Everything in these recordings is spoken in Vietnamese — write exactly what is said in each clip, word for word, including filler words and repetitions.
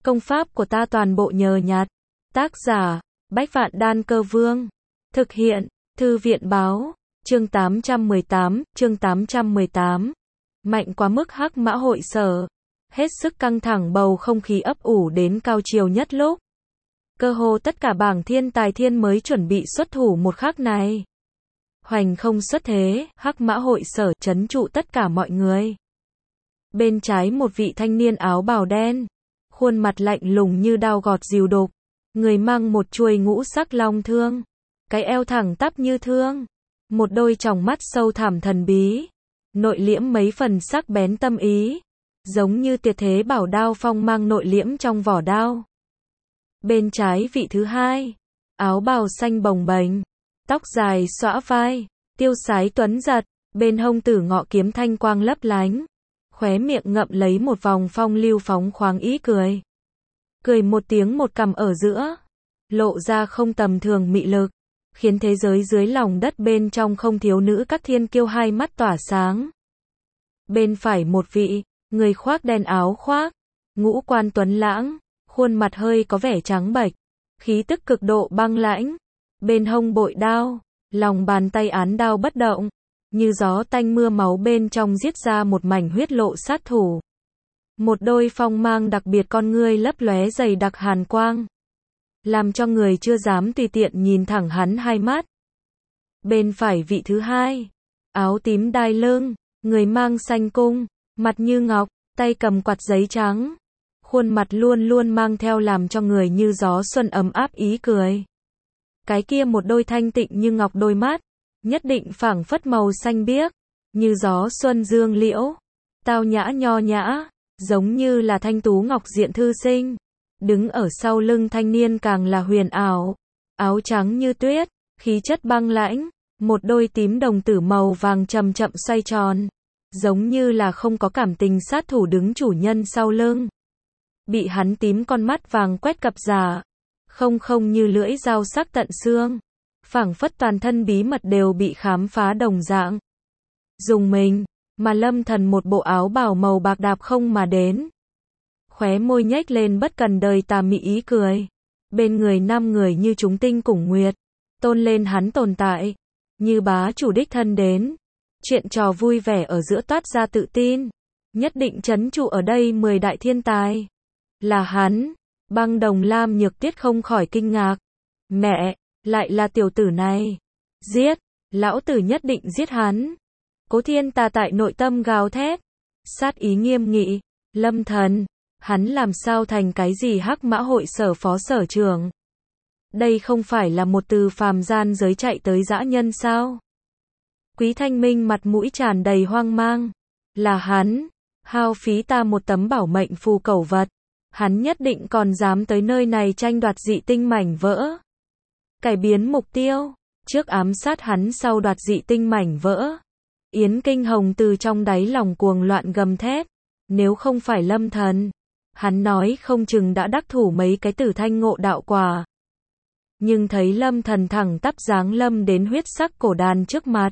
Công pháp của ta toàn bộ nhờ nhặt. Tác giả, Bách Vạn Đan Cơ Vương. Thực hiện, Thư viện Báo. Chương tám trăm mười tám, chương tám trăm mười tám. Mạnh quá mức Hắc Mã hội sở. Hết sức căng thẳng, bầu không khí ấp ủ đến cao chiều nhất lúc. Cơ hồ tất cả bảng thiên tài thiên mới chuẩn bị xuất thủ một khắc này. Hoành không xuất thế, Hắc Mã hội sở trấn trụ tất cả mọi người. Bên trái một vị thanh niên áo bào đen, khuôn mặt lạnh lùng như đao gọt dìu đục, người mang một chuôi ngũ sắc long thương, cái eo thẳng tắp như thương, một đôi tròng mắt sâu thẳm thần bí, nội liễm mấy phần sắc bén tâm ý, giống như tuyệt thế bảo đao phong mang nội liễm trong vỏ đao. Bên trái vị thứ hai, áo bào xanh bồng bềnh, tóc dài xõa vai, tiêu sái tuấn giật, bên hông tử ngọ kiếm thanh quang lấp lánh, khóe miệng ngậm lấy một vòng phong lưu phóng khoáng ý cười. Cười một tiếng một cằm ở giữa, lộ ra không tầm thường mị lực, khiến thế giới dưới lòng đất bên trong không thiếu nữ các thiên kiêu hai mắt tỏa sáng. Bên phải một vị, người khoác đen áo khoác, ngũ quan tuấn lãng, khuôn mặt hơi có vẻ trắng bệch, khí tức cực độ băng lãnh, bên hông bội đao, lòng bàn tay án đao bất động, như gió tanh mưa máu bên trong giết ra một mảnh huyết lộ sát thủ. Một đôi phong mang đặc biệt con ngươi lấp lóe dày đặc hàn quang, làm cho người chưa dám tùy tiện nhìn thẳng hắn hai mắt. Bên phải vị thứ hai, áo tím đai lưng, người mang xanh cung, mặt như ngọc, tay cầm quạt giấy trắng, khuôn mặt luôn luôn mang theo làm cho người như gió xuân ấm áp ý cười. Cái kia một đôi thanh tịnh như ngọc đôi mắt, nhất định phảng phất màu xanh biếc, như gió xuân dương liễu, tao nhã nho nhã, giống như là thanh tú ngọc diện thư sinh. Đứng ở sau lưng thanh niên càng là huyền ảo, áo trắng như tuyết, khí chất băng lãnh, một đôi tím đồng tử màu vàng chậm chậm xoay tròn, giống như là không có cảm tình sát thủ đứng chủ nhân sau lưng. Bị hắn tím con mắt vàng quét cặp giả, không không như lưỡi dao sắc tận xương, phảng phất toàn thân bí mật đều bị khám phá đồng dạng. Dùng mình, mà Lâm Thần một bộ áo bào màu bạc đạp không mà đến. Khóe môi nhếch lên bất cần đời tà mị ý cười. Bên người năm người như chúng tinh cùng nguyệt, tôn lên hắn tồn tại, như bá chủ đích thân đến. Chuyện trò vui vẻ ở giữa toát ra tự tin, nhất định trấn trụ ở đây mười đại thiên tài. Là hắn. Băng Đồng Lam Nhược Tiết không khỏi kinh ngạc. Mẹ, lại là tiểu tử này. Giết, lão tử nhất định giết hắn. Cố Thiên Tà tại nội tâm gào thét, sát ý nghiêm nghị. Lâm Thần, hắn làm sao thành cái gì Hắc Mã hội sở phó sở trưởng? Đây không phải là một từ phàm gian giới chạy tới dã nhân sao? Quý Thanh Minh mặt mũi tràn đầy hoang mang. Là hắn, hao phí ta một tấm bảo mệnh phù cẩu vật. Hắn nhất định còn dám tới nơi này tranh đoạt dị tinh mảnh vỡ. Cải biến mục tiêu, trước ám sát hắn sau đoạt dị tinh mảnh vỡ. Yến Kinh Hồng từ trong đáy lòng cuồng loạn gầm thét. Nếu không phải Lâm Thần, hắn nói không chừng đã đắc thủ mấy cái tử thanh ngộ đạo quả. Nhưng thấy Lâm Thần thẳng tắp giáng lâm đến huyết sắc cổ đàn trước mặt.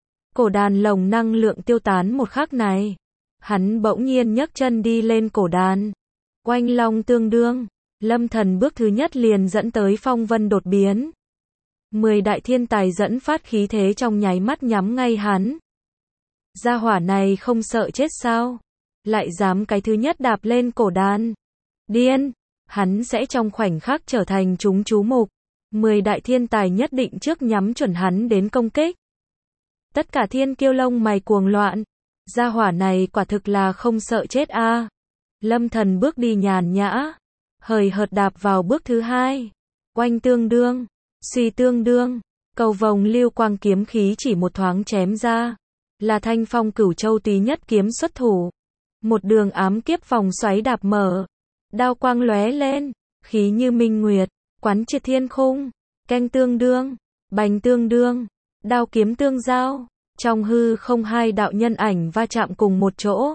Cổ đàn lồng năng lượng tiêu tán một khắc này. Hắn bỗng nhiên nhấc chân đi lên cổ đàn. Oanh long tương đương, Lâm Thần bước thứ nhất liền dẫn tới phong vân đột biến. Mười đại thiên tài dẫn phát khí thế trong nháy mắt nhắm ngay hắn. Gia hỏa này không sợ chết sao? Lại dám cái thứ nhất đạp lên cổ đàn. Điên, hắn sẽ trong khoảnh khắc trở thành chúng chú mục. Mười đại thiên tài nhất định trước nhắm chuẩn hắn đến công kích. Tất cả thiên kiêu lông mày cuồng loạn. Gia hỏa này quả thực là không sợ chết a. À. Lâm Thần bước đi nhàn nhã, hời hợt đạp vào bước thứ hai. Oanh tương đương, suy tương đương, cầu vồng lưu quang kiếm khí chỉ một thoáng chém ra, là Thanh Phong Cửu Châu Tý Nhất kiếm xuất thủ. Một đường ám kiếp vòng xoáy đạp mở, đao quang lóe lên, khí như minh nguyệt, quán triệt thiên khung, canh tương đương, bành tương đương, đao kiếm tương giao, trong hư không hai đạo nhân ảnh va chạm cùng một chỗ.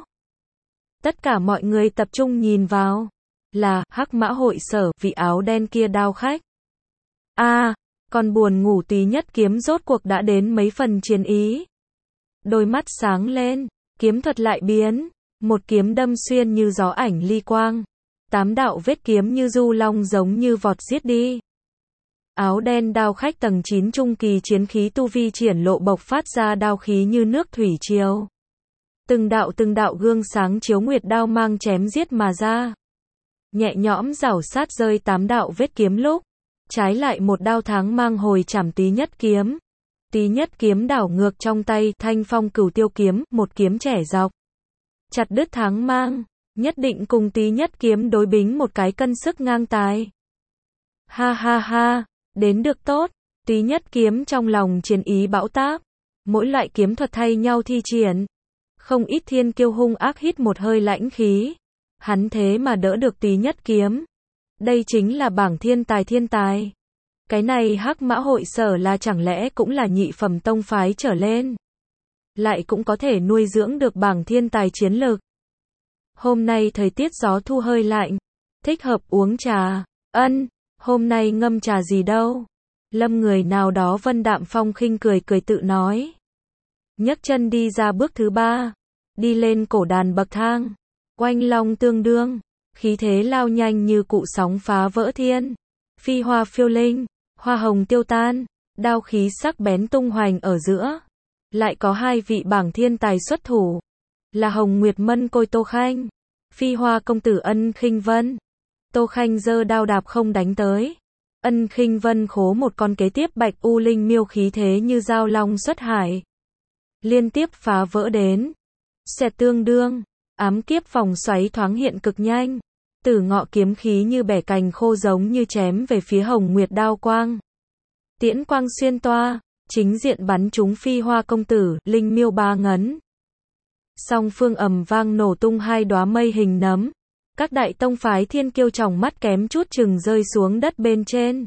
Tất cả mọi người tập trung nhìn vào, là Hắc Mã hội sở, vị áo đen kia đao khách. A, à, còn buồn ngủ Tý Nhất kiếm rốt cuộc đã đến mấy phần chiến ý. Đôi mắt sáng lên, kiếm thuật lại biến, một kiếm đâm xuyên như gió ảnh ly quang, Tám đạo vết kiếm như du long giống như vọt giết đi. Áo đen đao khách tầng chín trung kỳ chiến khí tu vi triển lộ bộc phát ra đao khí như nước thủy triều. Từng đạo từng đạo gương sáng chiếu nguyệt đao mang chém giết mà ra. Nhẹ nhõm rảo sát rơi tám đạo vết kiếm lúc. Trái lại một đao tháng mang hồi chảm Tý Nhất kiếm. Tý Nhất kiếm đảo ngược trong tay, Thanh Phong Cửu Tiêu kiếm, một kiếm chẻ dọc. Chặt đứt tháng mang, nhất định cùng Tý Nhất kiếm đối bính một cái cân sức ngang tài. Ha ha ha, đến được tốt, Tý Nhất kiếm trong lòng chiến ý bão táp. Mỗi loại kiếm thuật thay nhau thi triển. Không ít thiên kiêu hung ác hít một hơi lãnh khí. Hắn thế mà đỡ được Tý Nhất kiếm. Đây chính là bảng thiên tài thiên tài. Cái này Hắc Mã Hội Sở là chẳng lẽ cũng là nhị phẩm tông phái trở lên. Lại cũng có thể nuôi dưỡng được bảng thiên tài chiến lực. Hôm nay thời tiết gió thu hơi lạnh. Thích hợp uống trà. Ân, hôm nay ngâm trà gì đâu. Lâm người nào đó vân đạm phong khinh cười cười tự nói. Nhấc chân đi ra bước thứ ba. Đi lên cổ đàn bậc thang. Oanh long tương đương. Khí thế lao nhanh như cụ sóng phá vỡ thiên. Phi hoa phiêu linh. Hoa hồng tiêu tan. Đao khí sắc bén tung hoành ở giữa. Lại có hai vị bảng thiên tài xuất thủ. Là Hồng Nguyệt Mân Côi Tô Khanh. Phi hoa công tử Ân Khinh Vân. Tô Khanh giơ đao đạp không đánh tới. Ân Khinh Vân khố một con kế tiếp bạch u linh miêu khí thế như dao long xuất hải. Liên tiếp phá vỡ đến. Xẹt tương đương. Ám kiếp vòng xoáy thoáng hiện cực nhanh. Tử ngọ kiếm khí như bẻ cành khô giống như chém về phía Hồng Nguyệt đao quang. Tiễn quang xuyên toa, chính diện bắn trúng phi hoa công tử, linh miêu ba ngấn. Song phương ầm vang nổ tung hai đóa mây hình nấm. Các đại tông phái thiên kiêu tròng mắt kém chút chừng rơi xuống đất bên trên.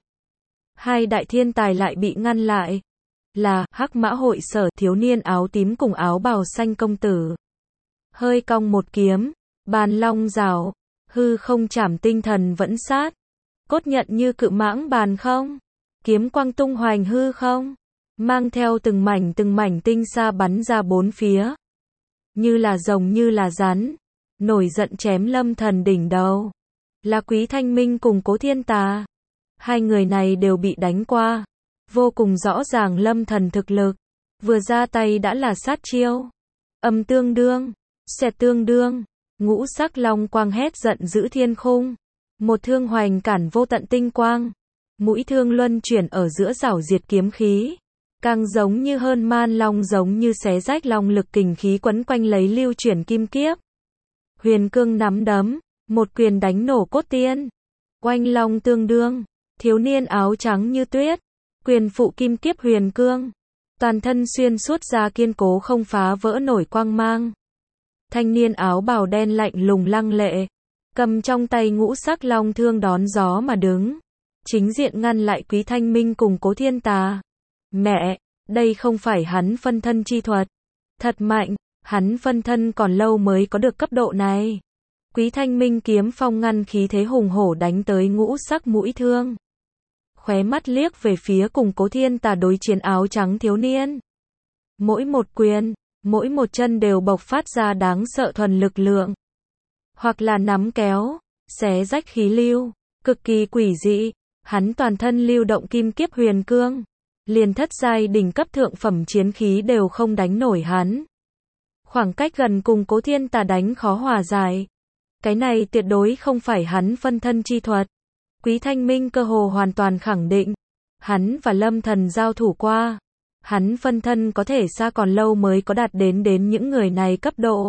Hai đại thiên tài lại bị ngăn lại. Là Hắc Mã Hội Sở thiếu niên áo tím cùng áo bào xanh công tử. Hơi cong một kiếm, bàn long rào, hư không chảm tinh thần vẫn sát. Cốt nhận như cự mãng bàn không. Kiếm quang tung hoành hư không. Mang theo từng mảnh từng mảnh tinh xa bắn ra bốn phía. Như là rồng như là rắn. Nổi giận chém Lâm Thần đỉnh đầu. Là Quý Thanh Minh cùng Cố Thiên Tà. Hai người này đều bị đánh qua. Vô cùng rõ ràng Lâm Thần thực lực. Vừa ra tay đã là sát chiêu. Âm tương đương. Xẹt tương đương. Ngũ sắc long quang hét giận giữ thiên khung. Một thương hoành cản vô tận tinh quang. Mũi thương luân chuyển ở giữa rảo diệt kiếm khí. Càng giống như hơn man long giống như xé rách long lực kình khí quấn quanh lấy lưu chuyển kim kiếp. Huyền cương nắm đấm. Một quyền đánh nổ cốt tiên. Oanh long tương đương. Thiếu niên áo trắng như tuyết. Quyền phụ kim kiếp huyền cương. Toàn thân xuyên suốt ra kiên cố không phá vỡ nổi quang mang. Thanh niên áo bào đen lạnh lùng lăng lệ. Cầm trong tay ngũ sắc long thương đón gió mà đứng. Chính diện ngăn lại Quý Thanh Minh cùng Cố Thiên Tà. Mẹ, đây không phải hắn phân thân chi thuật. Thật mạnh, hắn phân thân còn lâu mới có được cấp độ này. Quý Thanh Minh kiếm phong ngăn khí thế hùng hổ đánh tới ngũ sắc mũi thương. Khóe mắt liếc về phía cùng Cố Thiên Tà đối chiến áo trắng thiếu niên. Mỗi một quyền, mỗi một chân đều bộc phát ra đáng sợ thuần lực lượng. Hoặc là nắm kéo, xé rách khí lưu, cực kỳ quỷ dị. Hắn toàn thân lưu động kim kiếp huyền cương. Liền thất giai đỉnh cấp thượng phẩm chiến khí đều không đánh nổi hắn. Khoảng cách gần cùng Cố Thiên Tà đánh khó hòa giải. Cái này tuyệt đối không phải hắn phân thân chi thuật. Quý Thanh Minh cơ hồ hoàn toàn khẳng định. Hắn và Lâm Thần giao thủ qua. Hắn phân thân có thể xa còn lâu mới có đạt đến đến những người này cấp độ.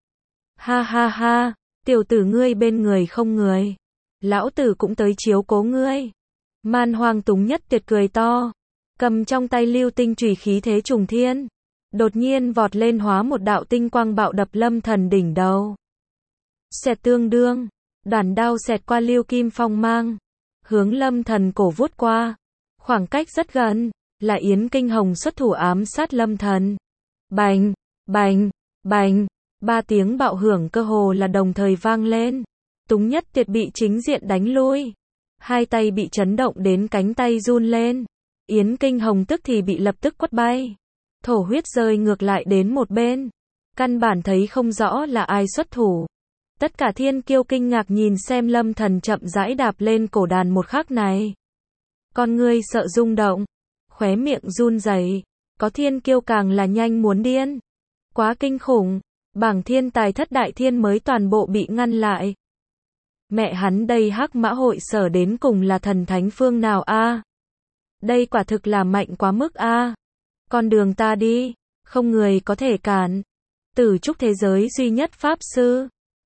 Ha ha ha, tiểu tử ngươi bên người không người. Lão tử cũng tới chiếu cố ngươi. Man Hoang Túng Nhất Tuyệt cười to. Cầm trong tay lưu tinh chùy khí thế trùng thiên. Đột nhiên vọt lên hóa một đạo tinh quang bạo đập Lâm Thần đỉnh đầu. Xẹt tương đương. Đoàn đao xẹt qua lưu kim phong mang. Hướng Lâm Thần cổ vút qua. Khoảng cách rất gần. Là Yến Kinh Hồng xuất thủ ám sát Lâm Thần. Bành, bành, bành. Ba tiếng bạo hưởng cơ hồ là đồng thời vang lên. Túng Nhất Tuyệt bị chính diện đánh lui. Hai tay bị chấn động đến cánh tay run lên. Yến Kinh Hồng tức thì bị lập tức quất bay. Thổ huyết rơi ngược lại đến một bên. Căn bản thấy không rõ là ai xuất thủ. Tất cả thiên kiêu kinh ngạc nhìn xem Lâm Thần chậm rãi đạp lên cổ đàn một khắc này. Con ngươi sợ rung động, khóe miệng run rẩy, có thiên kiêu càng là nhanh muốn điên. Quá kinh khủng, bảng thiên tài thất đại thiên mới toàn bộ bị ngăn lại. Mẹ hắn đây hắc mã hội sở đến cùng là thần thánh phương nào a? Đây quả thực là mạnh quá mức a. Con đường ta đi, không người có thể cản. Tử trúc thế giới duy nhất pháp sư,